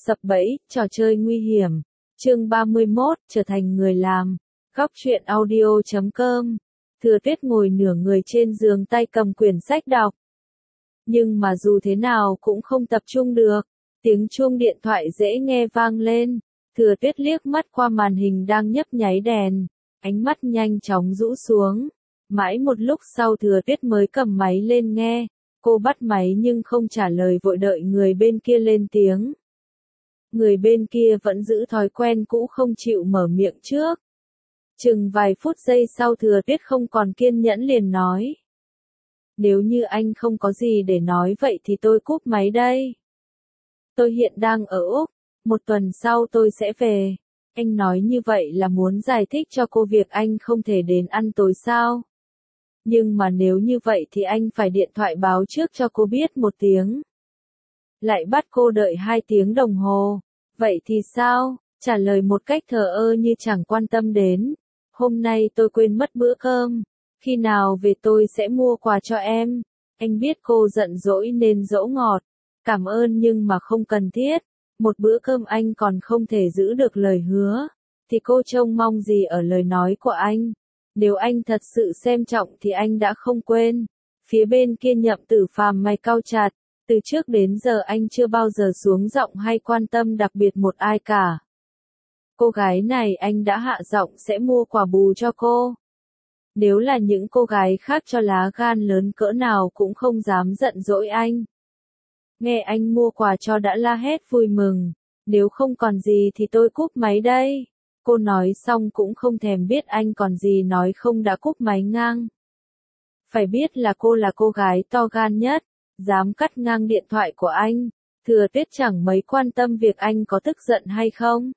Sập bẫy, trò chơi nguy hiểm. Chương 31, trở thành người làm. Góc truyện audio.com. Thừa Tuyết ngồi nửa người trên giường tay cầm quyển sách đọc. Nhưng mà dù thế nào cũng không tập trung được. Tiếng chuông điện thoại dễ nghe vang lên. Thừa Tuyết liếc mắt qua màn hình đang nhấp nháy đèn. Ánh mắt nhanh chóng rũ xuống. Mãi một lúc sau Thừa Tuyết mới cầm máy lên nghe. Cô bắt máy nhưng không trả lời, vội đợi người bên kia lên tiếng. Người bên kia vẫn giữ thói quen cũ không chịu mở miệng trước. Chừng vài phút giây sau Thừa Tuyết không còn kiên nhẫn liền nói. Nếu như anh không có gì để nói vậy thì tôi cúp máy đây. Tôi hiện đang ở Úc, một tuần sau tôi sẽ về. Anh nói như vậy là muốn giải thích cho cô việc anh không thể đến ăn tối sao? Nhưng mà nếu như vậy thì anh phải điện thoại báo trước cho cô biết một tiếng. Lại bắt cô đợi 2 tiếng đồng hồ. Vậy thì sao? Trả lời một cách thờ ơ như chẳng quan tâm đến. Hôm nay tôi quên mất bữa cơm. Khi nào về tôi sẽ mua quà cho em. Anh biết cô giận dỗi nên dỗ ngọt. Cảm ơn nhưng mà không cần thiết. Một bữa cơm anh còn không thể giữ được lời hứa. Thì cô trông mong gì ở lời nói của anh? Nếu anh thật sự xem trọng thì anh đã không quên. Phía bên kia Nhậm Tử Phàm mày cau chặt. Từ trước đến giờ anh chưa bao giờ xuống giọng hay quan tâm đặc biệt một ai cả. Cô gái này anh đã hạ giọng sẽ mua quà bù cho cô. Nếu là những cô gái khác cho lá gan lớn cỡ nào cũng không dám giận dỗi anh. Nghe anh mua quà cho đã la hét vui mừng. Nếu không còn gì thì tôi cúp máy đây. Cô nói xong cũng không thèm biết anh còn gì nói không đã cúp máy ngang. Phải biết là cô là cô gái to gan nhất. Dám cắt ngang điện thoại của anh. Thừa Tuyết chẳng mấy quan tâm việc anh có tức giận hay không.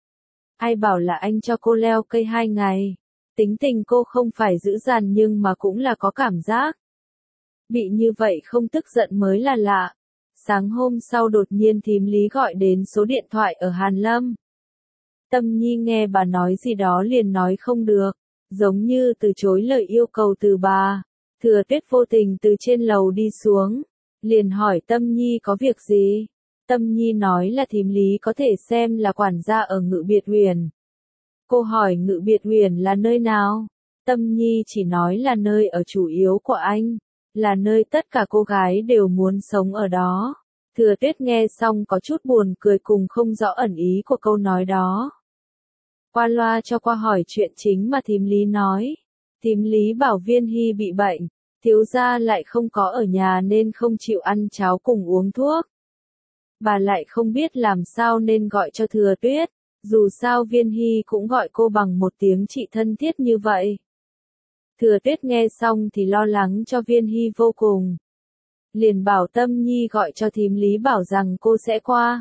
Ai bảo là anh cho cô leo cây 2 ngày. Tính tình cô không phải dữ dằn nhưng mà cũng là có cảm giác. Bị như vậy không tức giận mới là lạ. Sáng hôm sau đột nhiên thím Lý gọi đến số điện thoại ở Hàn Lâm. Tâm Nhi nghe bà nói gì đó liền nói không được. Giống như từ chối lời yêu cầu từ bà. Thừa Tuyết vô tình từ trên lầu đi xuống. Liền hỏi Tâm Nhi có việc gì? Tâm Nhi nói là thím Lý có thể xem là quản gia ở Ngự Biệt Huyền. Cô hỏi Ngự Biệt Huyền là nơi nào? Tâm Nhi chỉ nói là nơi ở chủ yếu của anh. Là nơi tất cả cô gái đều muốn sống ở đó. Thừa Tuyết nghe xong có chút buồn cười cùng không rõ ẩn ý của câu nói đó. Qua loa cho qua hỏi chuyện chính mà thím Lý nói. Thím Lý bảo Viên Hy bị bệnh. Thiếu gia lại không có ở nhà nên không chịu ăn cháo cùng uống thuốc. Bà lại không biết làm sao nên gọi cho Thừa Tuyết. Dù sao Viên Hy cũng gọi cô bằng một tiếng chị thân thiết như vậy. Thừa Tuyết nghe xong thì lo lắng cho Viên Hy vô cùng. Liền bảo Tâm Nhi gọi cho thím Lý bảo rằng cô sẽ qua.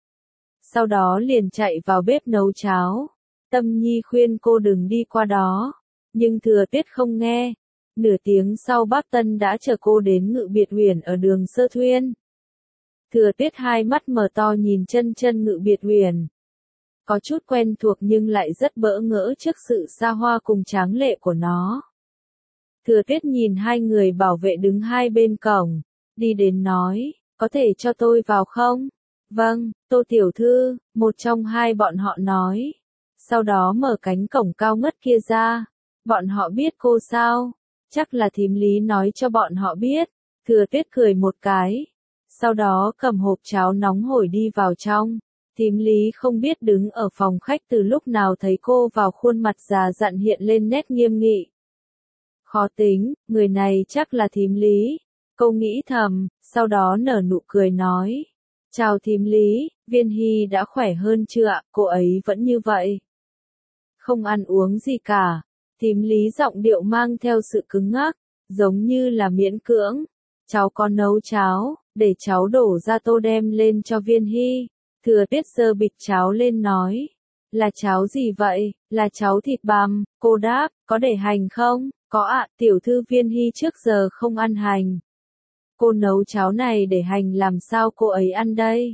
Sau đó liền chạy vào bếp nấu cháo. Tâm Nhi khuyên cô đừng đi qua đó. Nhưng Thừa Tuyết không nghe. Nửa tiếng sau bác Tân đã chở cô đến Ngự Biệt Huyền ở đường Sơ Thuyên. Thừa Tuyết hai mắt mở to nhìn chân Ngự Biệt Huyền. Có chút quen thuộc nhưng lại rất bỡ ngỡ trước sự xa hoa cùng tráng lệ của nó. Thừa Tuyết nhìn hai người bảo vệ đứng hai bên cổng, đi đến nói, có thể cho tôi vào không? Vâng, Tô tiểu thư, một trong hai bọn họ nói. Sau đó mở cánh cổng cao ngất kia ra. Bọn họ biết cô sao? Chắc là thím Lý nói cho bọn họ biết. Thừa Tuyết cười một cái. Sau đó cầm hộp cháo nóng hổi đi vào trong. Thím Lý không biết đứng ở phòng khách từ lúc nào thấy cô vào, khuôn mặt già dặn hiện lên nét nghiêm nghị. Khó tính, người này chắc là thím Lý. Cô nghĩ thầm, sau đó nở nụ cười nói. Chào thím Lý, Viên Hy đã khỏe hơn chưa ạ? Cô ấy vẫn như vậy. Không ăn uống gì cả. Thím Lý giọng điệu mang theo sự cứng ngắc, giống như là miễn cưỡng. Cháu có nấu cháo, để cháu đổ ra tô đem lên cho Viên Hy. Thừa Tuyết giơ bịch cháo lên nói. Là cháo gì vậy? Là cháo thịt bằm. Cô đáp, có để hành không? Có ạ, tiểu thư Viên Hy trước giờ không ăn hành. Cô nấu cháo này để hành làm sao cô ấy ăn đây?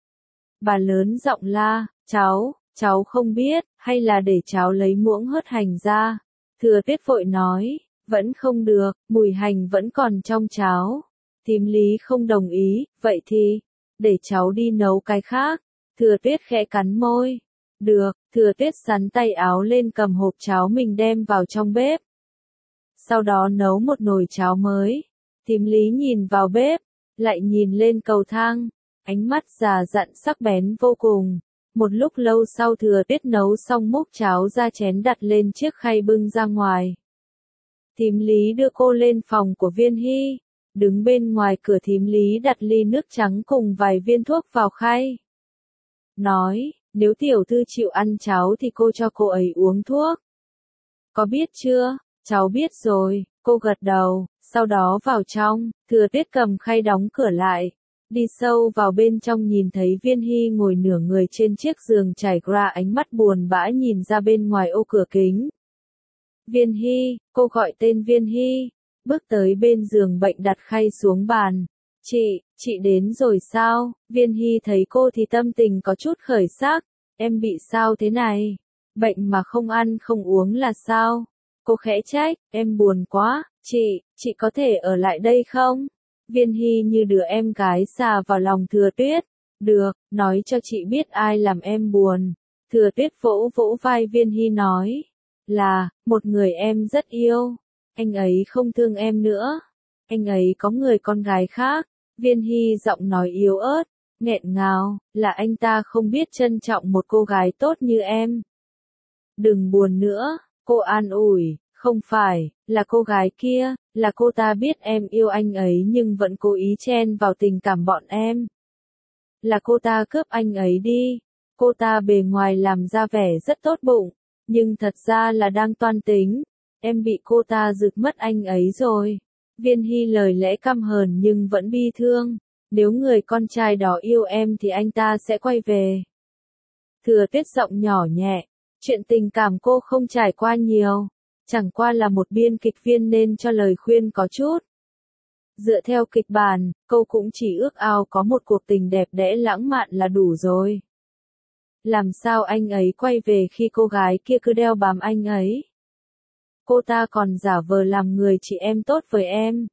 Bà lớn giọng la, cháu không biết, hay là để cháu lấy muỗng hớt hành ra? Thừa Tuyết vội nói, vẫn không được, mùi hành vẫn còn trong cháo. Thím Lý không đồng ý, vậy thì, để cháu đi nấu cái khác. Thừa Tuyết khẽ cắn môi. Được, Thừa Tuyết sắn tay áo lên cầm hộp cháo mình đem vào trong bếp. Sau đó nấu một nồi cháo mới. Thím Lý nhìn vào bếp, lại nhìn lên cầu thang, ánh mắt già dặn sắc bén vô cùng. Một lúc lâu sau Thừa Tuyết nấu xong múc cháo ra chén đặt lên chiếc khay bưng ra ngoài. Thím Lý đưa cô lên phòng của Viên Hy. Đứng bên ngoài cửa thím Lý đặt ly nước trắng cùng vài viên thuốc vào khay. Nói, nếu tiểu thư chịu ăn cháo thì cô cho cô ấy uống thuốc. Có biết chưa? Cháu biết rồi, cô gật đầu, sau đó vào trong, Thừa Tuyết cầm khay đóng cửa lại. Đi sâu vào bên trong nhìn thấy Viên Hy ngồi nửa người trên chiếc giường trải ra, ánh mắt buồn bã nhìn ra bên ngoài ô cửa kính. Viên Hy, cô gọi tên Viên Hy, bước tới bên giường bệnh đặt khay xuống bàn. Chị đến rồi sao? Viên Hy thấy cô thì tâm tình có chút khởi sắc. Em bị sao thế này? Bệnh mà không ăn không uống là sao? Cô khẽ trách, em buồn quá. Chị có thể ở lại đây không? Viên Hy như đứa em gái xà vào lòng Thừa Tuyết. Được, nói cho chị biết ai làm em buồn. Thừa Tuyết vỗ vỗ vai Viên Hy nói. Là, một người em rất yêu. Anh ấy không thương em nữa. Anh ấy có người con gái khác. Viên Hy giọng nói yếu ớt, nghẹn ngào, là anh ta không biết trân trọng một cô gái tốt như em. Đừng buồn nữa, cô an ủi, không phải, là cô gái kia, là cô ta biết em yêu anh ấy nhưng vẫn cố ý chen vào tình cảm bọn em. Là cô ta cướp anh ấy đi, cô ta bề ngoài làm ra vẻ rất tốt bụng, nhưng thật ra là đang toan tính, em bị cô ta giật mất anh ấy rồi. Viên Hy lời lẽ căm hờn nhưng vẫn bi thương, nếu người con trai đó yêu em thì anh ta sẽ quay về. Thừa Tuyết giọng nhỏ nhẹ, chuyện tình cảm cô không trải qua nhiều, chẳng qua là một biên kịch viên nên cho lời khuyên có chút. Dựa theo kịch bản, cô cũng chỉ ước ao có một cuộc tình đẹp đẽ lãng mạn là đủ rồi. Làm sao anh ấy quay về khi cô gái kia cứ đeo bám anh ấy? Cô ta còn giả vờ làm người chị em tốt với em.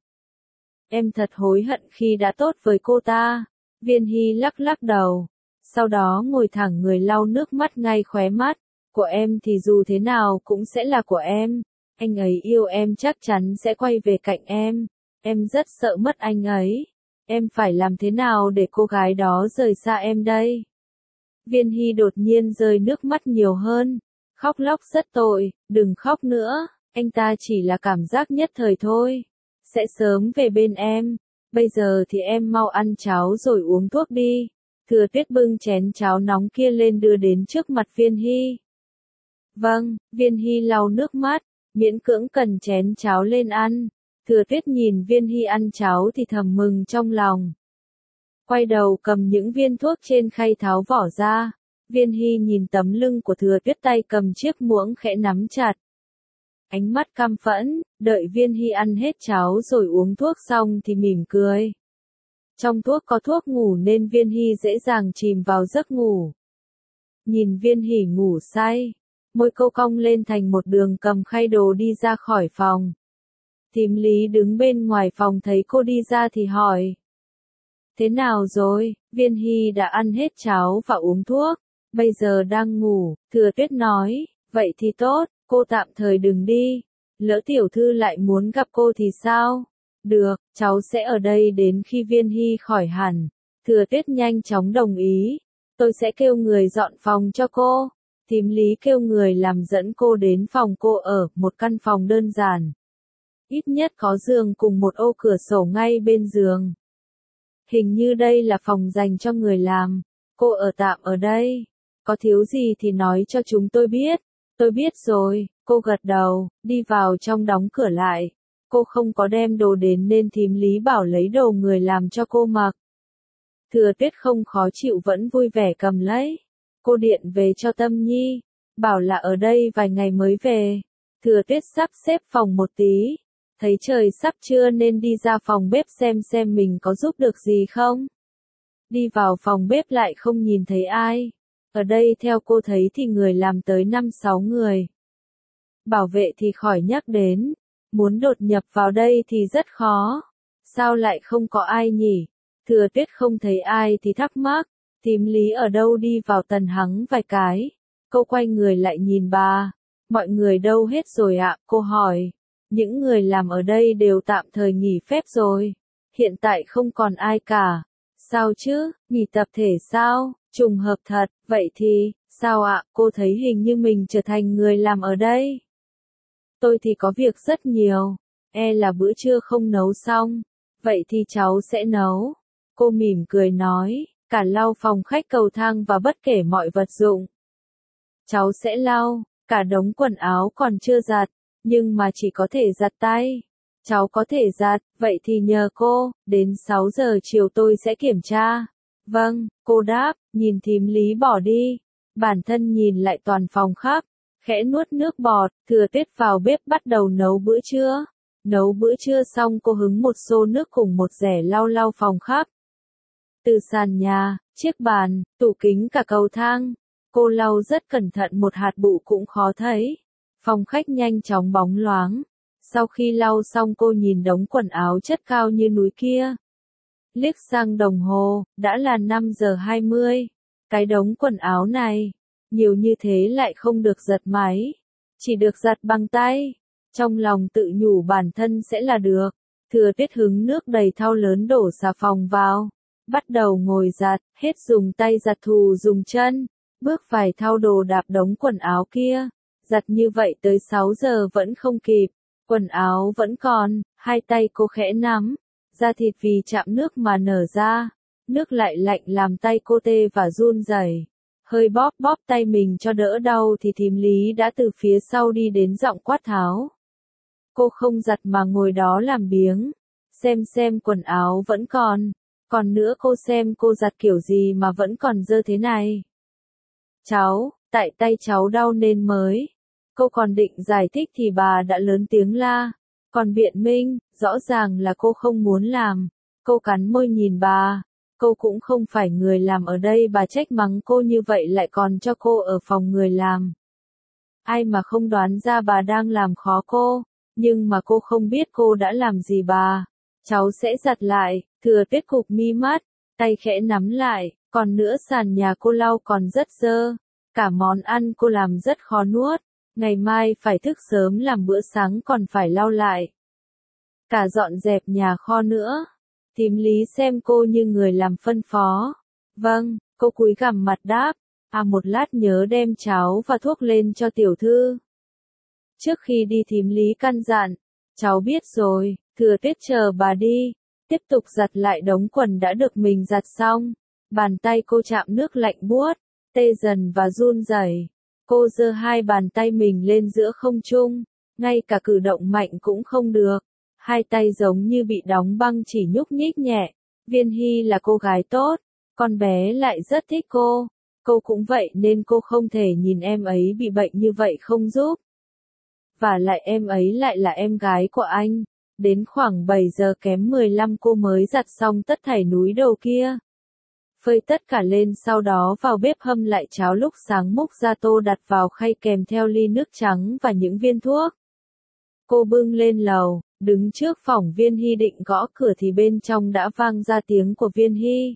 Em thật hối hận khi đã tốt với cô ta. Viên Hy lắc lắc đầu. Sau đó ngồi thẳng người lau nước mắt ngay khóe mắt. Của em thì dù thế nào cũng sẽ là của em. Anh ấy yêu em chắc chắn sẽ quay về cạnh em. Em rất sợ mất anh ấy. Em phải làm thế nào để cô gái đó rời xa em đây? Viên Hy đột nhiên rơi nước mắt nhiều hơn. Khóc lóc rất tội, đừng khóc nữa. Anh ta chỉ là cảm giác nhất thời thôi. Sẽ sớm về bên em. Bây giờ thì em mau ăn cháo rồi uống thuốc đi. Thừa Tuyết bưng chén cháo nóng kia lên đưa đến trước mặt Viên Hy. Vâng, Viên Hy lau nước mắt, miễn cưỡng cần chén cháo lên ăn. Thừa Tuyết nhìn Viên Hy ăn cháo thì thầm mừng trong lòng. Quay đầu cầm những viên thuốc trên khay tháo vỏ ra. Viên Hy nhìn tấm lưng của Thừa Tuyết tay cầm chiếc muỗng khẽ nắm chặt. Ánh mắt căm phẫn, đợi Viên Hy ăn hết cháo rồi uống thuốc xong thì mỉm cười. Trong thuốc có thuốc ngủ nên Viên Hy dễ dàng chìm vào giấc ngủ. Nhìn Viên Hy ngủ say, môi cô cong lên thành một đường cầm khay đồ đi ra khỏi phòng. Thím Lý đứng bên ngoài phòng thấy cô đi ra thì hỏi. Thế nào rồi? Viên Hy đã ăn hết cháo và uống thuốc, bây giờ đang ngủ. Thừa Tuyết nói, vậy thì tốt. Cô tạm thời đừng đi, lỡ tiểu thư lại muốn gặp cô thì sao? Được, cháu sẽ ở đây đến khi Viên Hy khỏi hẳn. Thừa Tuyết nhanh chóng đồng ý, tôi sẽ kêu người dọn phòng cho cô. Thím Lý kêu người làm dẫn cô đến phòng cô ở, một căn phòng đơn giản. Ít nhất có giường cùng một ô cửa sổ ngay bên giường. Hình như đây là phòng dành cho người làm, cô ở tạm ở đây. Có thiếu gì thì nói cho chúng tôi biết. Tôi biết rồi, cô gật đầu, đi vào trong đóng cửa lại. Cô không có đem đồ đến nên thím Lý bảo lấy đồ người làm cho cô mặc. Thừa Tuyết không khó chịu vẫn vui vẻ cầm lấy. Cô điện về cho Tâm Nhi, bảo là ở đây vài ngày mới về. Thừa Tuyết sắp xếp phòng một tí. Thấy trời sắp trưa nên đi ra phòng bếp xem mình có giúp được gì không. Đi vào phòng bếp lại không nhìn thấy ai. Ở đây theo cô thấy thì người làm tới 5-6 người. Bảo vệ thì khỏi nhắc đến. Muốn đột nhập vào đây thì rất khó. Sao lại không có ai nhỉ? Thừa Tuyết không thấy ai thì thắc mắc. Thím Lý ở đâu đi vào tần hắn vài cái. Cô quay người lại nhìn bà. Mọi người đâu hết rồi ạ? Cô hỏi. Những người làm ở đây đều tạm thời nghỉ phép rồi. Hiện tại không còn ai cả. Sao chứ? Nghỉ tập thể sao? Trùng hợp thật. Vậy thì, sao ạ? Cô thấy hình như mình trở thành người làm ở đây. Tôi thì có việc rất nhiều. Là bữa trưa không nấu xong. Vậy thì cháu sẽ nấu. Cô mỉm cười nói. Cả lau phòng khách, cầu thang và bất kể mọi vật dụng. Cháu sẽ lau. Cả đống quần áo còn chưa giặt. Nhưng mà chỉ có thể giặt tay. Cháu có thể giặt. Vậy thì nhờ cô. Đến 6 giờ chiều tôi sẽ kiểm tra. Vâng, cô đáp. Nhìn thím Lý bỏ đi. Bản thân nhìn lại toàn phòng khắp. Khẽ nuốt nước bọt. Thừa Tuyết vào bếp bắt đầu nấu bữa trưa. Nấu bữa trưa xong cô hứng một xô nước cùng một rẻ lau phòng khắp. Từ sàn nhà, chiếc bàn, tủ kính cả cầu thang. Cô lau rất cẩn thận, một hạt bụi cũng khó thấy. Phòng khách nhanh chóng bóng loáng. Sau khi lau xong cô nhìn đống quần áo chất cao như núi kia. Liếc sang đồng hồ, đã là 5 giờ 20. Cái đống quần áo này, nhiều như thế lại không được giặt máy. Chỉ được giặt bằng tay. Trong lòng tự nhủ bản thân sẽ là được. Thừa Tuyết hứng nước đầy thau lớn đổ xà phòng vào. Bắt đầu ngồi giặt, hết dùng tay giặt thù dùng chân. Bước vài thau đồ đạp đống quần áo kia. Giặt như vậy tới 6 giờ vẫn không kịp. Quần áo vẫn còn, hai tay cô khẽ nắm. Da thịt vì chạm nước mà nở ra. Nước lại lạnh làm tay cô tê và run rẩy. Hơi bóp tay mình cho đỡ đau thì thím Lý đã từ phía sau đi đến, giọng quát tháo. Cô không giặt mà ngồi đó làm biếng. Xem quần áo vẫn còn. Còn nữa cô xem cô giặt kiểu gì mà vẫn còn dơ thế này. Cháu, tại tay cháu đau nên mới. Cô còn định giải thích thì bà đã lớn tiếng la. Còn biện minh, rõ ràng là cô không muốn làm. Cô cắn môi nhìn bà. Cô cũng không phải người làm ở đây, bà trách mắng cô như vậy lại còn cho cô ở phòng người làm. Ai mà không đoán ra bà đang làm khó cô. Nhưng mà cô không biết cô đã làm gì bà. Cháu sẽ giặt lại. Thừa Tuyết cụp mi mắt, tay khẽ nắm lại. Còn nữa sàn nhà cô lau còn rất dơ. Cả món ăn cô làm rất khó nuốt. Ngày mai phải thức sớm làm bữa sáng còn phải lau lại. Cả dọn dẹp nhà kho nữa. Thím Lý xem cô như người làm phân phó. Vâng, cô cúi gằm mặt đáp. Một lát nhớ đem cháo và thuốc lên cho tiểu thư. Trước khi đi thím Lý căn dặn. Cháu biết rồi. Thừa Tuyết chờ bà đi. Tiếp tục giặt lại đống quần đã được mình giặt xong. Bàn tay cô chạm nước lạnh buốt, tê dần và run rẩy. Cô giơ hai bàn tay mình lên giữa không trung, ngay cả cử động mạnh cũng không được. Hai tay giống như bị đóng băng, chỉ nhúc nhích nhẹ. Viên Hy là cô gái tốt, con bé lại rất thích cô. Cô cũng vậy nên cô không thể nhìn em ấy bị bệnh như vậy không giúp. Và lại em ấy lại là em gái của anh. Đến khoảng 7 giờ kém 15 cô mới giặt xong tất thảy núi đồ kia. Phơi tất cả lên, sau đó vào bếp hâm lại cháo lúc sáng, múc ra tô đặt vào khay kèm theo ly nước trắng và những viên thuốc. Cô bưng lên lầu, đứng trước phòng Viên Hy định gõ cửa thì bên trong đã vang ra tiếng của Viên Hy.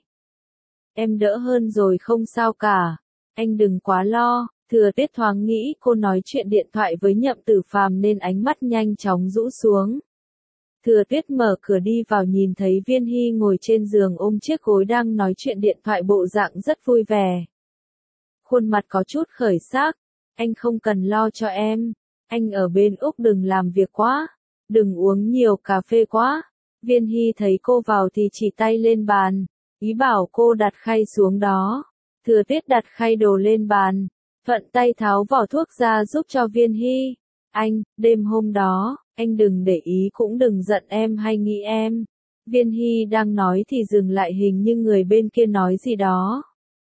Em đỡ hơn rồi không sao cả, anh đừng quá lo. Thừa Tuyết thoáng nghĩ cô nói chuyện điện thoại với Nhậm Tử Phàm nên ánh mắt nhanh chóng rũ xuống. Thừa Tuyết mở cửa đi vào, nhìn thấy Viên Hy ngồi trên giường ôm chiếc gối đang nói chuyện điện thoại, bộ dạng rất vui vẻ. Khuôn mặt có chút khởi sắc. Anh không cần lo cho em. Anh ở bên Úc đừng làm việc quá. Đừng uống nhiều cà phê quá. Viên Hy thấy cô vào thì chỉ tay lên bàn. Ý bảo cô đặt khay xuống đó. Thừa Tuyết đặt khay đồ lên bàn. Thuận tay tháo vỏ thuốc ra giúp cho Viên Hy. Anh, đêm hôm đó, anh đừng để ý cũng đừng giận em hay nghĩ em. Viên Hy đang nói thì dừng lại, hình như người bên kia nói gì đó.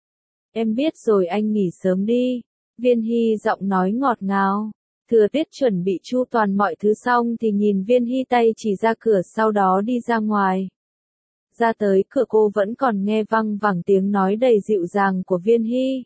Em biết rồi, anh nghỉ sớm đi. Viên Hy giọng nói ngọt ngào. Thừa Tuyết chuẩn bị chu toàn mọi thứ xong thì nhìn Viên Hy tay chỉ ra cửa, sau đó đi ra ngoài. Ra tới cửa cô vẫn còn nghe văng vẳng tiếng nói đầy dịu dàng của Viên Hy.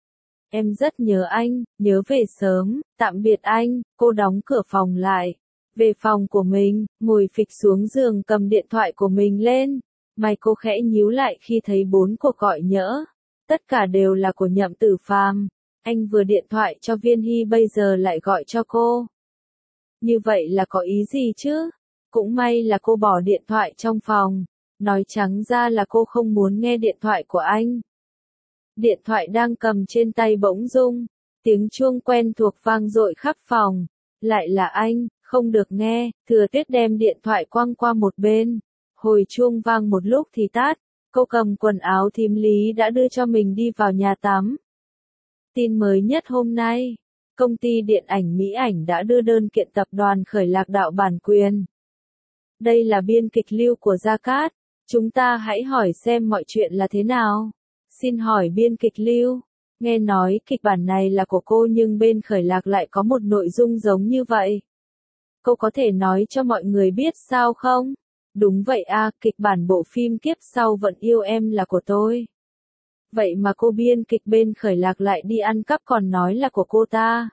Em rất nhớ anh, nhớ về sớm, tạm biệt anh. Cô đóng cửa phòng lại. Về phòng của mình, ngồi phịch xuống giường cầm điện thoại của mình lên. Mày cô khẽ nhíu lại khi thấy 4 cuộc gọi nhỡ. tất cả đều là của Nhậm Tử Phàm. Anh vừa điện thoại cho Viên Hy bây giờ lại gọi cho cô. Như vậy là có ý gì chứ? Cũng may là cô bỏ điện thoại trong phòng. Nói trắng ra là cô không muốn nghe điện thoại của anh. Điện thoại đang cầm trên tay bỗng rung. Tiếng chuông quen thuộc vang dội khắp phòng. Lại là anh, không được nghe. Thừa Tuyết đem điện thoại quăng qua một bên. Hồi chuông vang một lúc thì tắt. Cô cầm quần áo thím Lý đã đưa cho mình đi vào nhà tắm. Tin mới nhất hôm nay, công ty điện ảnh Mỹ Ảnh đã đưa đơn kiện tập đoàn Khởi Lạc đạo bản quyền. Đây là biên kịch Lưu của Gia Cát, chúng ta hãy hỏi xem mọi chuyện là thế nào. Xin hỏi biên kịch Lưu, nghe nói kịch bản này là của cô nhưng bên Khởi Lạc lại có một nội dung giống như vậy. Cô có thể nói cho mọi người biết sao không? Đúng vậy à, kịch bản bộ phim Kiếp Sau Vẫn Yêu Em là của tôi. Vậy mà cô biên kịch bên Khởi Lạc lại đi ăn cắp còn nói là của cô ta.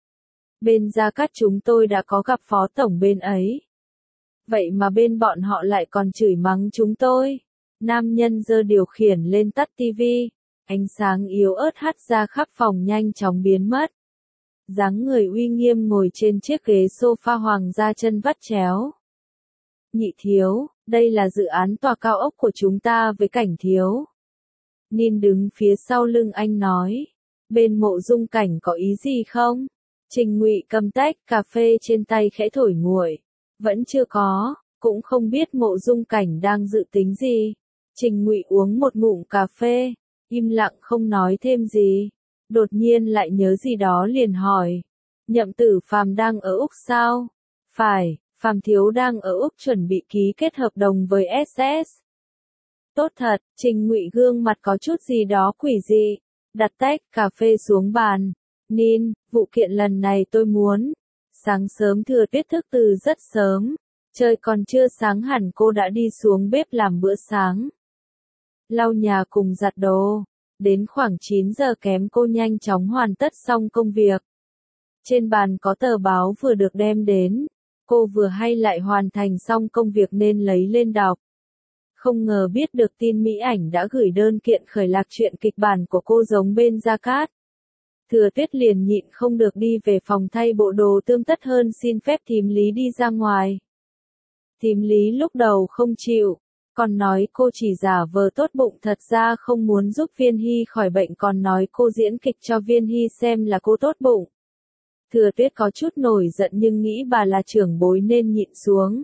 Bên Gia Cát chúng tôi đã có gặp phó tổng bên ấy. Vậy mà bên bọn họ lại còn chửi mắng chúng tôi. Nam nhân giơ điều khiển lên tắt tivi. Ánh sáng yếu ớt hắt ra khắp phòng nhanh chóng biến mất. Dáng người uy nghiêm ngồi trên chiếc ghế sofa hoàng gia chân vắt chéo. Nhị thiếu, đây là dự án tòa cao ốc của chúng ta với Cảnh thiếu. Nin đứng phía sau lưng anh nói. Bên Mộ Dung Cảnh có ý gì không? Trình Ngụy cầm tách cà phê trên tay khẽ thổi nguội. Vẫn chưa có, cũng không biết Mộ Dung Cảnh đang dự tính gì. Trình Ngụy uống một ngụm cà phê, im lặng không nói thêm gì. Đột nhiên lại nhớ gì đó liền hỏi. Nhậm Tử Phàm đang ở Úc sao? Phải, Phàm thiếu đang ở Úc chuẩn bị ký kết hợp đồng với SS. Tốt thật, Trình Ngụy gương mặt có chút gì đó quỷ dị, đặt tách cà phê xuống bàn. Nin, vụ kiện lần này tôi muốn. Sáng sớm Thừa Tuyết thức từ rất sớm, trời còn chưa sáng hẳn cô đã đi xuống bếp làm bữa sáng. Lau nhà cùng giặt đồ, đến khoảng 9 giờ kém cô nhanh chóng hoàn tất xong công việc. Trên bàn có tờ báo vừa được đem đến, cô vừa hay lại hoàn thành xong công việc nên lấy lên đọc. Không ngờ biết được tin Mỹ Ảnh đã gửi đơn kiện Khởi Lạc chuyện kịch bản của cô giống bên Gia Cát. Thừa Tuyết liền nhịn không được đi về phòng thay bộ đồ tươm tất hơn xin phép thím Lý đi ra ngoài. Thím Lý lúc đầu không chịu, còn nói cô chỉ giả vờ tốt bụng thật ra không muốn giúp Viên Hy khỏi bệnh còn nói cô diễn kịch cho Viên Hy xem là cô tốt bụng. Thừa Tuyết có chút nổi giận nhưng nghĩ bà là trưởng bối nên nhịn xuống.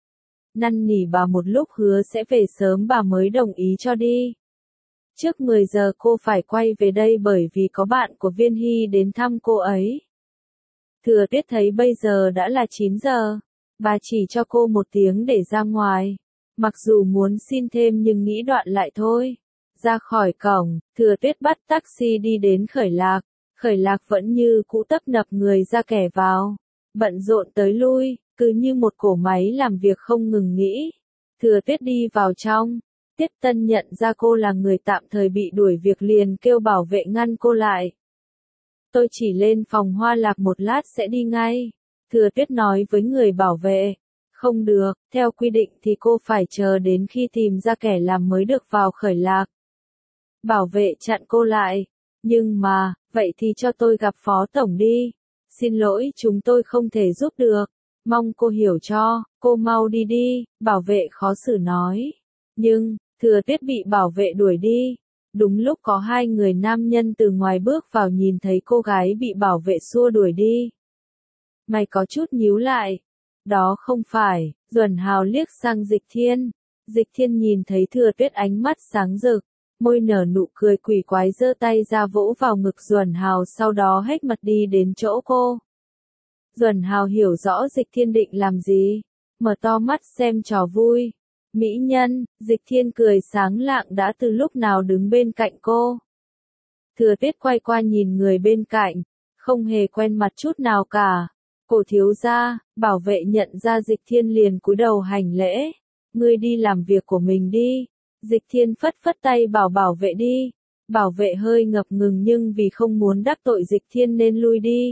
Năn nỉ bà một lúc hứa sẽ về sớm bà mới đồng ý cho đi. Trước 10 giờ cô phải quay về đây bởi vì có bạn của Viên Hy đến thăm cô ấy. Thừa Tuyết thấy bây giờ đã là 9 giờ. Bà chỉ cho cô 1 tiếng để ra ngoài. Mặc dù muốn xin thêm nhưng nghĩ đoạn lại thôi. Ra khỏi cổng, Thừa Tuyết bắt taxi đi đến Khởi Lạc. Khởi Lạc vẫn như cũ tấp nập người ra kẻ vào. Bận rộn tới lui, cứ như một cỗ máy làm việc không ngừng nghỉ. Thừa Tuyết đi vào trong. Tiết Tân nhận ra cô là người tạm thời bị đuổi việc liền kêu bảo vệ ngăn cô lại. Tôi chỉ lên phòng Hoa Lạc một lát sẽ đi ngay. Thừa Tuyết nói với người bảo vệ. Không được, theo quy định thì cô phải chờ đến khi tìm ra kẻ làm mới được vào Khởi Lạc. Bảo vệ chặn cô lại. Nhưng mà, vậy thì cho tôi gặp phó tổng đi. Xin lỗi chúng tôi không thể giúp được. Mong cô hiểu cho, cô mau đi đi, bảo vệ khó xử nói. Nhưng, Thừa Tuyết bị bảo vệ đuổi đi. Đúng lúc có 2 người nam nhân từ ngoài bước vào nhìn thấy cô gái bị bảo vệ xua đuổi đi. Mày có chút nhíu lại. Đó không phải, Duẩn Hào liếc sang Dịch Thiên. Dịch Thiên nhìn thấy Thừa Tuyết ánh mắt sáng rực, môi nở nụ cười quỷ quái giơ tay ra vỗ vào ngực Duẩn Hào sau đó hét mặt đi đến chỗ cô. Duẩn Hào hiểu rõ Dịch Thiên định làm gì, mở to mắt xem trò vui. Mỹ nhân, Dịch Thiên cười sáng lạng đã từ lúc nào đứng bên cạnh cô. Thừa Tuyết quay qua nhìn người bên cạnh, không hề quen mặt chút nào cả. Cổ thiếu gia, bảo vệ nhận ra Dịch Thiên liền cúi đầu hành lễ. Ngươi đi làm việc của mình đi. Dịch Thiên phất phất tay bảo bảo vệ đi. Bảo vệ hơi ngập ngừng nhưng vì không muốn đắc tội Dịch Thiên nên lui đi.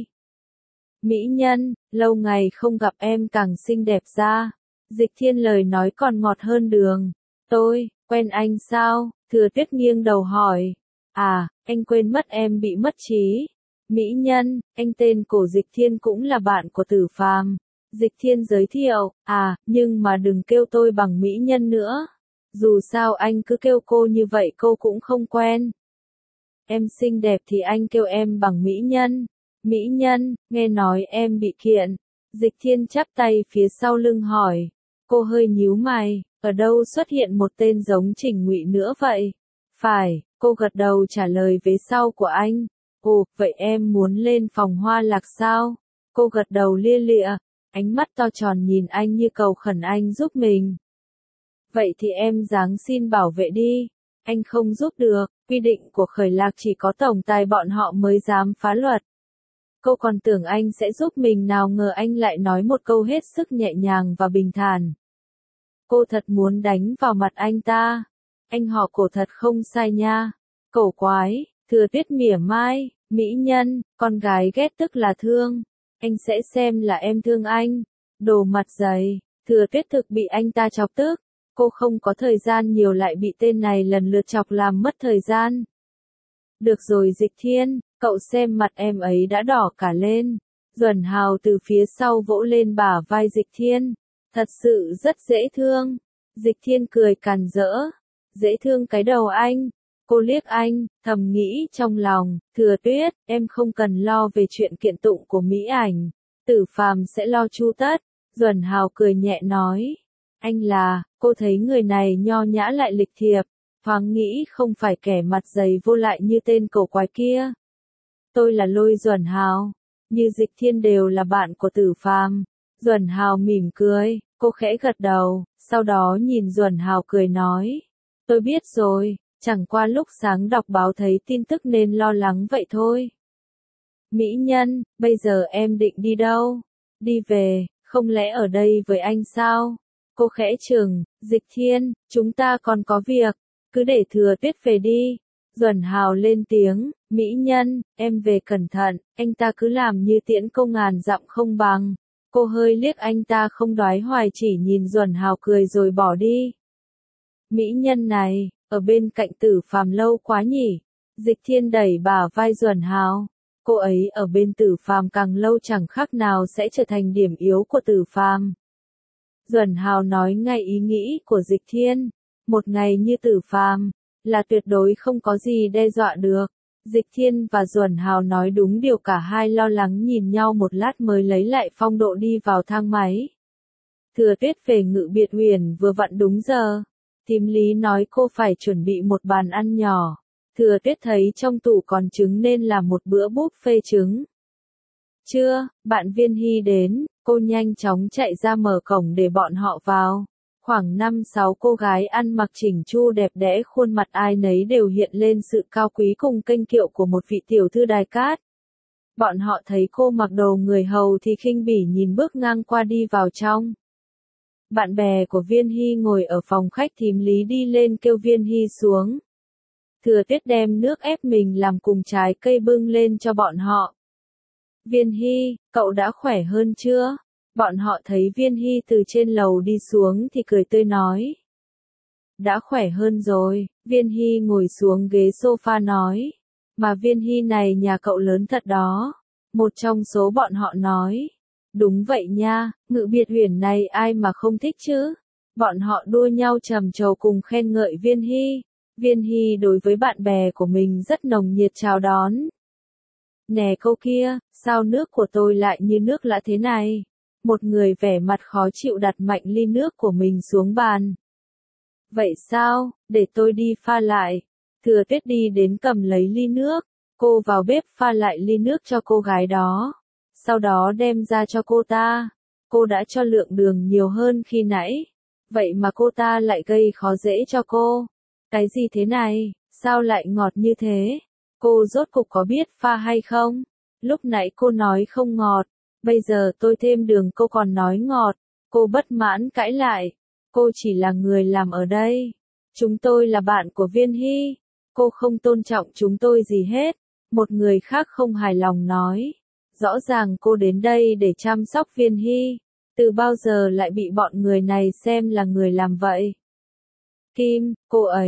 Mỹ nhân, lâu ngày không gặp em càng xinh đẹp ra. Dịch Thiên lời nói còn ngọt hơn đường. Tôi, quen anh sao? Thừa Tuyết nghiêng đầu hỏi. À, anh quên mất em bị mất trí. Mỹ nhân, anh tên Cổ Dịch Thiên cũng là bạn của Tử Phàm. Dịch Thiên giới thiệu, à, nhưng mà đừng kêu tôi bằng mỹ nhân nữa. Dù sao anh cứ kêu cô như vậy cô cũng không quen. Em xinh đẹp thì anh kêu em bằng mỹ nhân. Mỹ nhân, nghe nói em bị kiện. Dịch Thiên chắp tay phía sau lưng hỏi. Cô hơi nhíu mày, ở đâu xuất hiện một tên giống Trình Ngụy nữa vậy? Phải, cô gật đầu trả lời vế sau của anh. Ồ, vậy em muốn lên phòng Hoa Lạc sao? Cô gật đầu lia lịa, ánh mắt to tròn nhìn anh như cầu khẩn anh giúp mình. Vậy thì em giáng xin bảo vệ đi. Anh không giúp được, quy định của Khởi Lạc chỉ có tổng tài bọn họ mới dám phá luật. Cô còn tưởng anh sẽ giúp mình, nào ngờ anh lại nói một câu hết sức nhẹ nhàng và bình thản. Cô thật muốn đánh vào mặt anh ta. Anh họ Cổ thật không sai nha. Cổ quái, Thừa Tuyết mỉa mai, mỹ nhân, con gái ghét tức là thương. Anh sẽ xem là em thương anh. Đồ mặt dày, Thừa Tuyết thực bị anh ta chọc tức. Cô không có thời gian nhiều lại bị tên này lần lượt chọc làm mất thời gian. Được rồi Dịch Thiên, cậu xem mặt em ấy đã đỏ cả lên. Duẩn Hào từ phía sau vỗ lên bả vai Dịch Thiên. Thật sự rất dễ thương. Dịch Thiên cười càn rỡ. Dễ thương cái đầu anh. Cô liếc anh, thầm nghĩ trong lòng, Thừa Tuyết, em không cần lo về chuyện kiện tụng của Mỹ ảnh. Tử Phàm sẽ lo chu tất. Duẩn Hào cười nhẹ nói. Anh là, cô thấy người này nho nhã lại lịch thiệp. Thoáng nghĩ không phải kẻ mặt dày vô lại như tên cổ quái kia. Tôi là Lôi Duẩn Hào. Như Dịch Thiên đều là bạn của Tử Phàm. Duẩn Hào mỉm cười, cô khẽ gật đầu, sau đó nhìn Duẩn Hào cười nói. Tôi biết rồi, chẳng qua lúc sáng đọc báo thấy tin tức nên lo lắng vậy thôi. Mỹ nhân, bây giờ em định đi đâu? Đi về, không lẽ ở đây với anh sao? Cô khẽ chừng, Dịch Thiên, chúng ta còn có việc, cứ để Thừa Tuyết về đi. Duẩn Hào lên tiếng, mỹ nhân, em về cẩn thận, anh ta cứ làm như tiễn công ngàn dặm không bằng. Cô hơi liếc anh ta không đoái hoài chỉ nhìn Duẩn Hào cười rồi bỏ đi. Mỹ nhân này, ở bên cạnh Tử Phàm lâu quá nhỉ? Dịch Thiên đẩy bả vai Duẩn Hào. Cô ấy ở bên Tử Phàm càng lâu chẳng khác nào sẽ trở thành điểm yếu của Tử Phàm. Duẩn Hào nói ngay ý nghĩ của Dịch Thiên. Một ngày như Tử Phàm là tuyệt đối không có gì đe dọa được. Dịch Thiên và Duẩn Hào nói đúng điều, cả hai lo lắng nhìn nhau một lát mới lấy lại phong độ đi vào thang máy. Thừa Tuyết về Ngự Biệt Huyền vừa vặn đúng giờ. Thím Lý nói cô phải chuẩn bị một bàn ăn nhỏ. Thừa Tuyết thấy trong tủ còn trứng nên làm một bữa buffet trứng. Chưa, bạn Viên Hy đến, cô nhanh chóng chạy ra mở cổng để bọn họ vào. Khoảng 5-6 cô gái ăn mặc chỉnh chu đẹp đẽ, khuôn mặt ai nấy đều hiện lên sự cao quý cùng kênh kiệu của một vị tiểu thư đài cát. Bọn họ thấy cô mặc đồ người hầu thì khinh bỉ nhìn bước ngang qua đi vào trong. Bạn bè của Viên Hy ngồi ở phòng khách, thím Lý đi lên kêu Viên Hy xuống. Thừa Tuyết đem nước ép mình làm cùng trái cây bưng lên cho bọn họ. Viên Hy, cậu đã khỏe hơn chưa? Bọn họ thấy Viên Hy từ trên lầu đi xuống thì cười tươi nói. Đã khỏe hơn rồi, Viên Hy ngồi xuống ghế sofa nói. Mà Viên Hy này nhà cậu lớn thật đó. Một trong số bọn họ nói. Đúng vậy nha, Ngự Biệt Huyền này ai mà không thích chứ? Bọn họ đua nhau trầm trồ cùng khen ngợi Viên Hy. Viên Hy đối với bạn bè của mình rất nồng nhiệt chào đón. Nè câu kia, sao nước của tôi lại như nước lã thế này? Một người vẻ mặt khó chịu đặt mạnh ly nước của mình xuống bàn. Vậy sao, để tôi đi pha lại. Thừa Tuyết đi đến cầm lấy ly nước. Cô vào bếp pha lại ly nước cho cô gái đó. Sau đó đem ra cho cô ta. Cô đã cho lượng đường nhiều hơn khi nãy. Vậy mà cô ta lại gây khó dễ cho cô. Cái gì thế này, sao lại ngọt như thế? Cô rốt cục có biết pha hay không? Lúc nãy cô nói không ngọt. Bây giờ tôi thêm đường cô còn nói ngọt. Cô bất mãn cãi lại. Cô chỉ là người làm ở đây. Chúng tôi là bạn của Viên Hy. Cô không tôn trọng chúng tôi gì hết. Một người khác không hài lòng nói. Rõ ràng cô đến đây để chăm sóc Viên Hy. Từ bao giờ lại bị bọn người này xem là người làm vậy? Kim, cô ấy,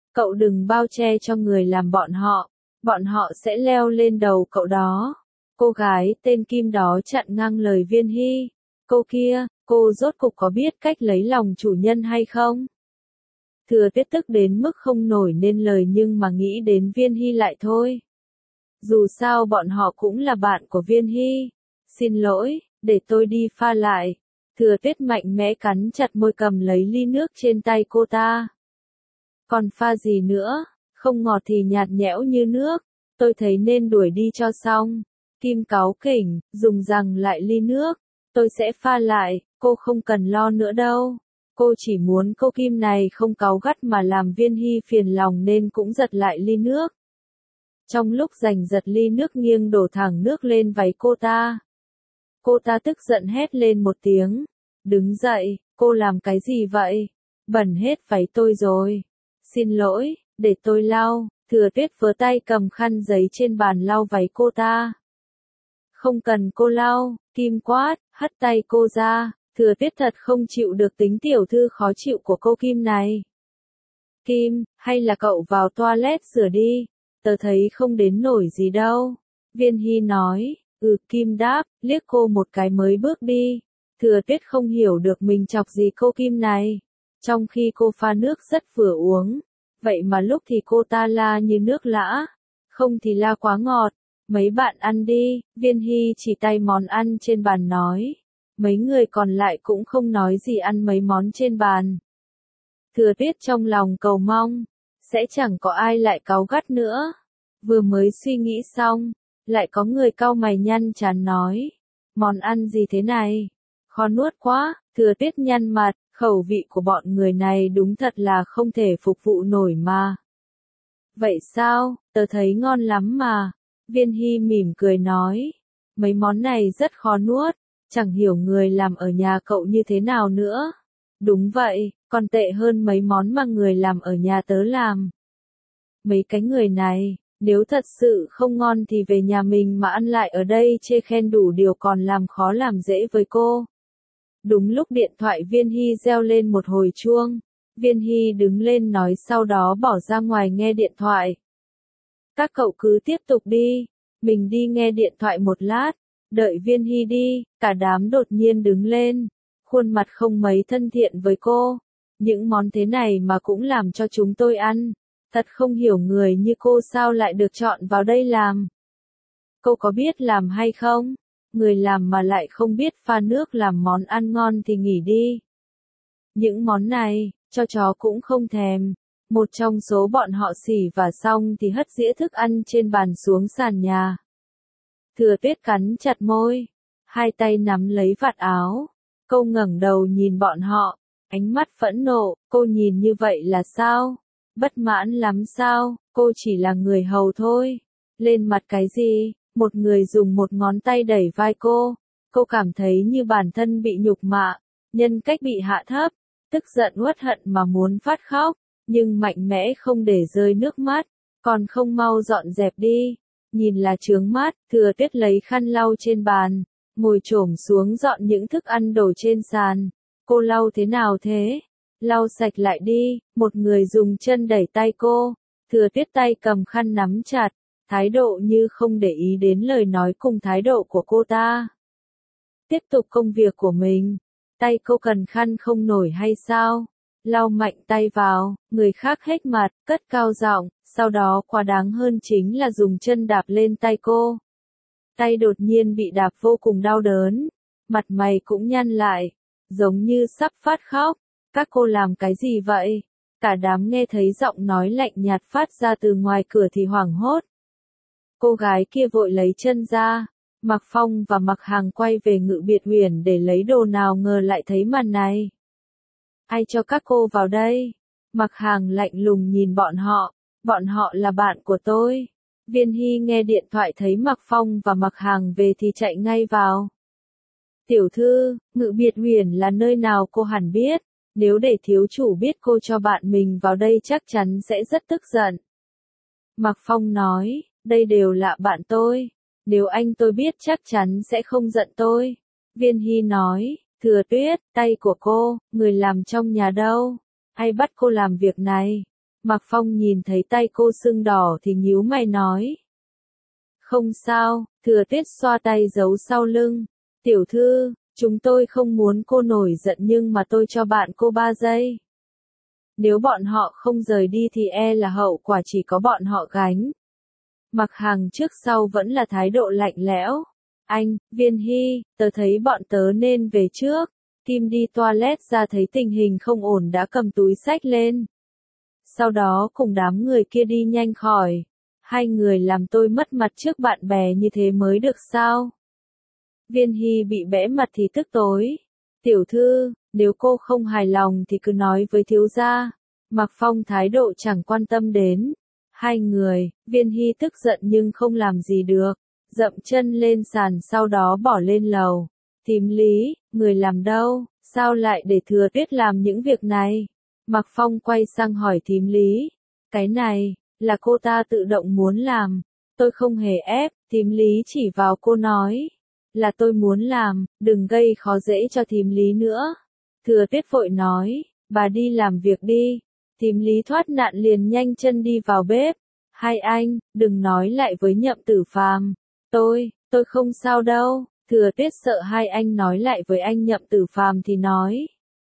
Cậu đừng bao che cho người làm bọn họ sẽ leo lên đầu cậu đó. Cô gái tên Kim đó chặn ngang lời Viên Hy. Cô kia, cô rốt cục có biết cách lấy lòng chủ nhân hay không? Thừa Tuyết tức đến mức không nổi nên lời nhưng mà nghĩ đến Viên Hy lại thôi. Dù sao bọn họ cũng là bạn của Viên Hy. Xin lỗi, để tôi đi pha lại. Thừa Tuyết mạnh mẽ cắn chặt môi cầm lấy ly nước trên tay cô ta. Còn pha gì nữa, không ngọt thì nhạt nhẽo như nước, tôi thấy nên đuổi đi cho xong. Kim cáu kỉnh, dùng rằng lại ly nước, tôi sẽ pha lại, cô không cần lo nữa đâu. Cô chỉ muốn cô Kim này không cáu gắt mà làm Viên Hy phiền lòng nên cũng giật lại ly nước. Trong lúc giành giật ly nước nghiêng đổ thẳng nước lên váy cô ta. Cô ta tức giận hét lên một tiếng. Đứng dậy, cô làm cái gì vậy? Bẩn hết váy tôi rồi. Xin lỗi, để tôi lau. Thừa Tuyết vớ tay cầm khăn giấy trên bàn lau váy cô ta. Không cần cô lau, Kim quát, hất tay cô ra. Thừa Tuyết thật không chịu được tính tiểu thư khó chịu của cô Kim này. Kim, hay là cậu vào toilet rửa đi, tớ thấy không đến nổi gì đâu. Viên Hy nói, Kim đáp, liếc cô một cái mới bước đi. Thừa Tuyết không hiểu được mình chọc gì cô Kim này. Trong khi cô pha nước rất vừa uống, vậy mà lúc thì cô ta la như nước lã, không thì la quá ngọt. Mấy bạn ăn đi, Viên Hy chỉ tay món ăn trên bàn nói. Mấy người còn lại cũng không nói gì ăn mấy món trên bàn. Thừa Tuyết trong lòng cầu mong, sẽ chẳng có ai lại cáu gắt nữa. Vừa mới suy nghĩ xong, lại có người cau mày nhăn chán nói. Món ăn gì thế này? Khó nuốt quá, Thừa Tuyết nhăn mặt, khẩu vị của bọn người này đúng thật là không thể phục vụ nổi mà. Vậy sao, tớ thấy ngon lắm mà. Viên Hy mỉm cười nói. Mấy món này rất khó nuốt, chẳng hiểu người làm ở nhà cậu như thế nào nữa. Đúng vậy, còn tệ hơn mấy món mà người làm ở nhà tớ làm. Mấy cái người này, nếu thật sự không ngon thì về nhà mình mà ăn lại ở đây chê khen đủ điều còn làm khó làm dễ với cô. Đúng lúc điện thoại Viên Hy reo lên một hồi chuông, Viên Hy đứng lên nói sau đó bỏ ra ngoài nghe điện thoại. Các cậu cứ tiếp tục đi, mình đi nghe điện thoại một lát, đợi Viên Hy đi, cả đám đột nhiên đứng lên, khuôn mặt không mấy thân thiện với cô. Những món thế này mà cũng làm cho chúng tôi ăn, thật không hiểu người như cô sao lại được chọn vào đây làm. Cô có biết làm hay không? Người làm mà lại không biết pha nước làm món ăn ngon thì nghỉ đi. Những món này, cho chó cũng không thèm. Một trong số bọn họ xỉ và xong thì hất dĩa thức ăn trên bàn xuống sàn nhà. Thừa Tuyết cắn chặt môi, hai tay nắm lấy vạt áo. Cô ngẩng đầu nhìn bọn họ, ánh mắt phẫn nộ, cô nhìn như vậy là sao? Bất mãn lắm sao? Cô chỉ là người hầu thôi. Lên mặt cái gì? Một người dùng một ngón tay đẩy vai cô. Cô cảm thấy như bản thân bị nhục mạ, nhân cách bị hạ thấp, tức giận uất hận mà muốn phát khóc, nhưng mạnh mẽ không để rơi nước mắt, còn không mau dọn dẹp đi. Nhìn là chướng mắt, Thừa Tuyết lấy khăn lau trên bàn, ngồi xổm xuống dọn những thức ăn đổ trên sàn. Cô lau thế nào thế? Lau sạch lại đi, một người dùng chân đẩy tay cô. Thừa Tuyết tay cầm khăn nắm chặt, thái độ như không để ý đến lời nói cùng thái độ của cô ta. Tiếp tục công việc của mình. Tay cô cần khăn không nổi hay sao? Lau mạnh tay vào, người khác hết mặt, cất cao giọng, sau đó quá đáng hơn chính là dùng chân đạp lên tay cô. Tay đột nhiên bị đạp vô cùng đau đớn, mặt mày cũng nhăn lại, giống như sắp phát khóc. Các cô làm cái gì vậy? Cả đám nghe thấy giọng nói lạnh nhạt phát ra từ ngoài cửa thì hoảng hốt. Cô gái kia vội lấy chân ra, Mạc Phong và Mạc Hằng quay về Ngự Biệt Uyển để lấy đồ nào ngờ lại thấy màn này. Ai cho các cô vào đây? Mạc Hằng lạnh lùng nhìn bọn họ là bạn của tôi. Viên Hy nghe điện thoại thấy Mạc Phong và Mạc Hằng về thì chạy ngay vào. Tiểu thư, Ngự Biệt Uyển là nơi nào cô hẳn biết, nếu để thiếu chủ biết cô cho bạn mình vào đây chắc chắn sẽ rất tức giận. Mạc Phong nói, đây đều là bạn tôi, nếu anh tôi biết chắc chắn sẽ không giận tôi. Viên Hy nói, Thừa Tuyết, tay của cô, người làm trong nhà đâu? Ai bắt cô làm việc này? Mạc Phong nhìn thấy tay cô sưng đỏ thì nhíu mày nói. Không sao, Thừa Tuyết xoa tay giấu sau lưng. Tiểu thư, chúng tôi không muốn cô nổi giận nhưng mà tôi cho bạn cô 3 giây. Nếu bọn họ không rời đi thì e là hậu quả chỉ có bọn họ gánh. Mặc Hằng trước sau vẫn là thái độ lạnh lẽo. Anh, Viên Hy, tớ thấy bọn tớ nên về trước. Kim đi toilet ra thấy tình hình không ổn đã cầm túi xách lên. Sau đó cùng đám người kia đi nhanh khỏi. Hai người làm tôi mất mặt trước bạn bè như thế mới được sao? Viên Hy bị bẽ mặt thì tức tối. Tiểu thư, nếu cô không hài lòng thì cứ nói với thiếu gia. Mạc Phong thái độ chẳng quan tâm đến. Hai người, Viên Hy tức giận nhưng không làm gì được. Dậm chân lên sàn sau đó bỏ lên lầu. Thím Lý, người làm đâu, sao lại để Thừa Tuyết làm những việc này? Mạc Phong quay sang hỏi thím Lý. Cái này, là cô ta tự động muốn làm. Tôi không hề ép, thím Lý chỉ vào cô nói. Là tôi muốn làm, đừng gây khó dễ cho thím Lý nữa. Thừa Tuyết vội nói, bà đi làm việc đi. Thím Lý thoát nạn liền nhanh chân đi vào bếp. Hai anh, đừng nói lại với Nhậm Tử Phàm. Tôi không sao đâu. Thừa Tuyết sợ hai anh nói lại với anh Nhậm Tử Phàm thì nói.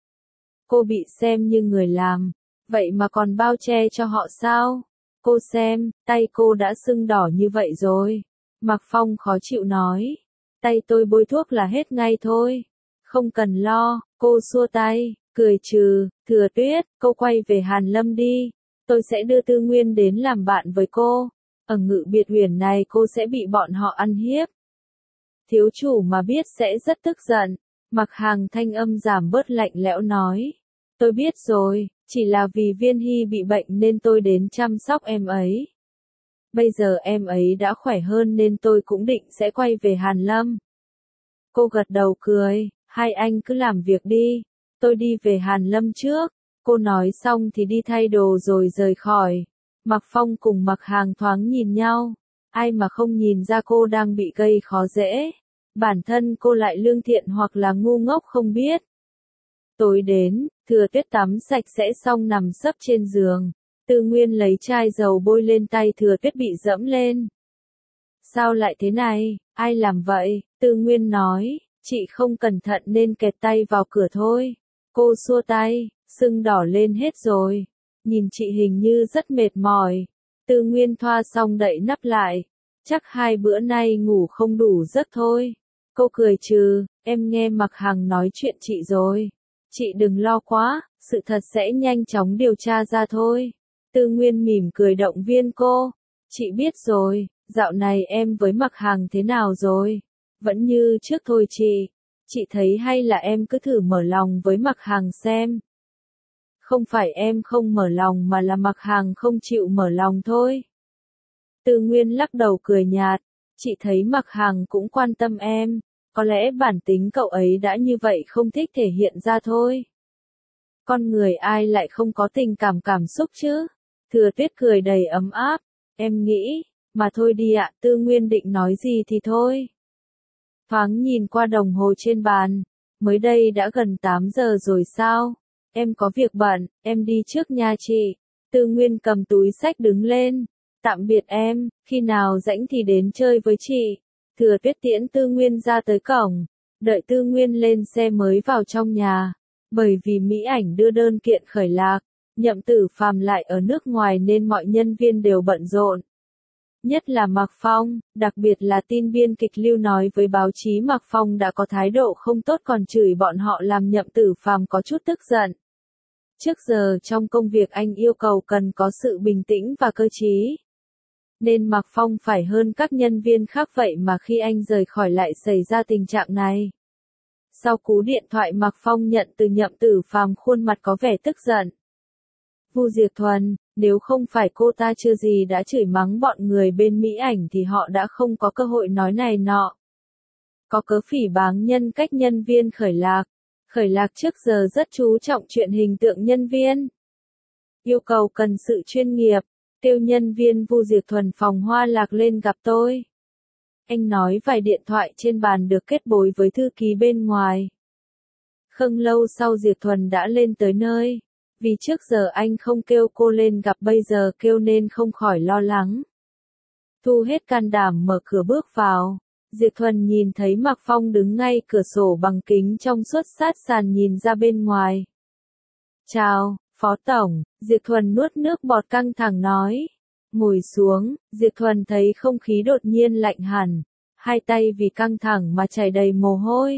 Cô bị xem như người làm, vậy mà còn bao che cho họ sao? Cô xem, tay cô đã sưng đỏ như vậy rồi. Mạc Phong khó chịu nói. Tay tôi bôi thuốc là hết ngay thôi. Không cần lo, cô xua tay, cười trừ. Thừa Tuyết, cô quay về Hàn Lâm đi. Tôi sẽ đưa Tư Nguyên đến làm bạn với cô. Ở Ngự Biệt Uyển này cô sẽ bị bọn họ ăn hiếp. Thiếu chủ mà biết sẽ rất tức giận. Mạc Hằng thanh âm giảm bớt lạnh lẽo nói. Tôi biết rồi, chỉ là vì Viên Hy bị bệnh nên tôi đến chăm sóc em ấy. Bây giờ em ấy đã khỏe hơn nên tôi cũng định sẽ quay về Hàn Lâm. Cô gật đầu cười, hai anh cứ làm việc đi, tôi đi về Hàn Lâm trước. Cô nói xong thì đi thay đồ rồi rời khỏi. Mạc Phong cùng Mạc Hằng thoáng nhìn nhau, ai mà không nhìn ra cô đang bị gây khó dễ. Bản thân cô lại lương thiện hoặc là ngu ngốc không biết. Tối đến, Thừa Tuyết tắm sạch sẽ xong nằm sấp trên giường. Tư Nguyên lấy chai dầu bôi lên tay Thừa Tuyết bị dẫm lên. Sao lại thế này, ai làm vậy? Tư Nguyên nói, chị không cẩn thận nên kẹt tay vào cửa thôi. Cô xua tay, sưng đỏ lên hết rồi. Nhìn chị hình như rất mệt mỏi. Tư Nguyên thoa xong đậy nắp lại. Chắc 2 bữa nay ngủ không đủ giấc thôi. Cô cười trừ, em nghe Mạc Hằng nói chuyện chị rồi. Chị đừng lo quá, sự thật sẽ nhanh chóng điều tra ra thôi. Tư Nguyên mỉm cười động viên cô. Chị biết rồi, dạo này em với Mạc Hằng thế nào rồi? Vẫn như trước thôi chị. Chị thấy hay là em cứ thử mở lòng với Mạc Hằng xem. Không phải em không mở lòng mà là Mạc Hằng không chịu mở lòng thôi. Tư Nguyên lắc đầu cười nhạt. Chị thấy Mạc Hằng cũng quan tâm em. Có lẽ bản tính cậu ấy đã như vậy không thích thể hiện ra thôi. Con người ai lại không có tình cảm xúc chứ? Thừa Tuyết cười đầy ấm áp. Em nghĩ, mà thôi đi ạ. Tư Nguyên định nói gì thì thôi. Thoáng nhìn qua đồng hồ trên bàn. Mới đây đã gần 8 giờ rồi sao? Em có việc bận, em đi trước nha chị. Tư Nguyên cầm túi xách đứng lên. Tạm biệt em, khi nào rảnh thì đến chơi với chị. Thừa Tuyết tiễn Tư Nguyên ra tới cổng. Đợi Tư Nguyên lên xe mới vào trong nhà. Bởi vì Mỹ Ảnh đưa đơn kiện khởi lạc, Nhậm Tử Phàm lại ở nước ngoài nên mọi nhân viên đều bận rộn. Nhất là Mạc Phong, đặc biệt là tin biên kịch Lưu nói với báo chí Mạc Phong đã có thái độ không tốt còn chửi bọn họ làm Nhậm Tử Phàm có chút tức giận. Trước giờ trong công việc anh yêu cầu cần có sự bình tĩnh và cơ trí. Nên Mạc Phong phải hơn các nhân viên khác vậy mà khi anh rời khỏi lại xảy ra tình trạng này. Sau cú điện thoại Mạc Phong nhận từ Nhậm Tử Phàm khuôn mặt có vẻ tức giận. Vu Diệp Thuần, nếu không phải cô ta chưa gì đã chửi mắng bọn người bên Mỹ Ảnh thì họ đã không có cơ hội nói này nọ. Có cớ phỉ báng nhân cách nhân viên khởi lạc. Khởi lạc trước giờ rất chú trọng chuyện hình tượng nhân viên. Yêu cầu cần sự chuyên nghiệp, kêu nhân viên Vu Diệp Thuần phòng Hoa Lạc lên gặp tôi. Anh nói vài điện thoại trên bàn được kết nối với thư ký bên ngoài. Không lâu sau Diệp Thuần đã lên tới nơi. Vì trước giờ anh không kêu cô lên gặp, bây giờ kêu nên không khỏi lo lắng. Thu hết can đảm mở cửa bước vào. Diệp Thuần nhìn thấy Mạc Phong đứng ngay cửa sổ bằng kính trong suốt sát sàn nhìn ra bên ngoài. Chào, Phó Tổng, Diệp Thuần nuốt nước bọt căng thẳng nói. Ngồi xuống, Diệp Thuần thấy không khí đột nhiên lạnh hẳn, hai tay vì căng thẳng mà chảy đầy mồ hôi.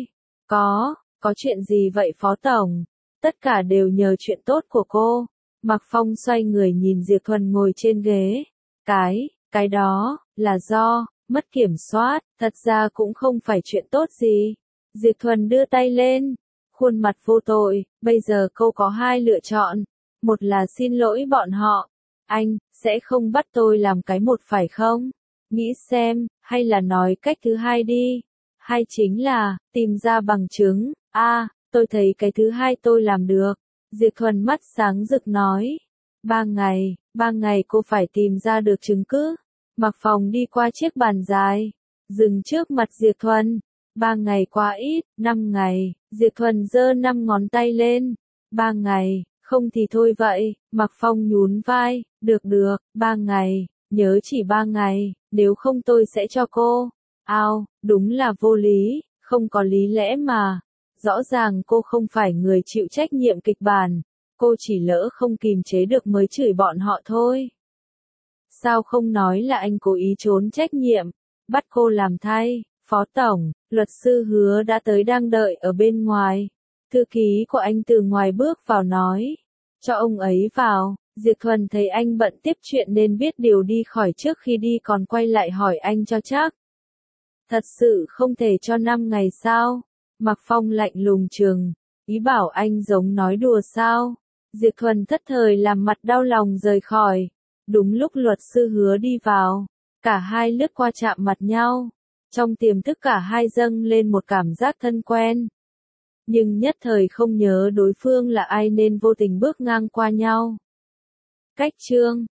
Có chuyện gì vậy Phó Tổng? Tất cả đều nhờ chuyện tốt của cô. Mạc Phong xoay người nhìn Diệp Thuần ngồi trên ghế. Cái đó, là do mất kiểm soát, thật ra cũng không phải chuyện tốt gì. Diệp Thuần đưa tay lên, khuôn mặt vô tội, bây giờ cô có hai lựa chọn. Một là xin lỗi bọn họ. Anh, sẽ không bắt tôi làm cái một phải không? Nghĩ xem, hay là nói cách thứ hai đi. Hay chính là, tìm ra bằng chứng. Tôi thấy cái thứ hai tôi làm được. Diệp Thuần mắt sáng rực nói. 3 ngày cô phải tìm ra được chứng cứ. Mạc Phong đi qua chiếc bàn dài, dừng trước mặt Diệp Thuần. 3 ngày quá ít, 5 ngày, Diệp Thuần giơ 5 ngón tay lên. 3 ngày, không thì thôi vậy, Mạc Phong nhún vai, được, 3 ngày, nhớ chỉ 3 ngày, nếu không tôi sẽ cho cô. Đúng là vô lý, không có lý lẽ mà. Rõ ràng cô không phải người chịu trách nhiệm kịch bản, cô chỉ lỡ không kìm chế được mới chửi bọn họ thôi. Sao không nói là anh cố ý trốn trách nhiệm, bắt cô làm thay? Phó Tổng, luật sư Hứa đã tới đang đợi ở bên ngoài. Thư ký của anh từ ngoài bước vào nói, cho ông ấy vào. Diệp Thuần thấy anh bận tiếp chuyện nên biết điều đi khỏi trước khi đi, còn quay lại hỏi anh cho chắc. Thật sự không thể cho 5 ngày sao? Mạc Phong lạnh lùng trừng, ý bảo anh giống nói đùa sao? Diệp Thuần thất thời làm mặt đau lòng rời khỏi. Đúng lúc luật sư Hứa đi vào, cả hai lướt qua chạm mặt nhau. Trong tiềm thức cả hai dâng lên một cảm giác thân quen. Nhưng nhất thời không nhớ đối phương là ai nên vô tình bước ngang qua nhau. Cách chương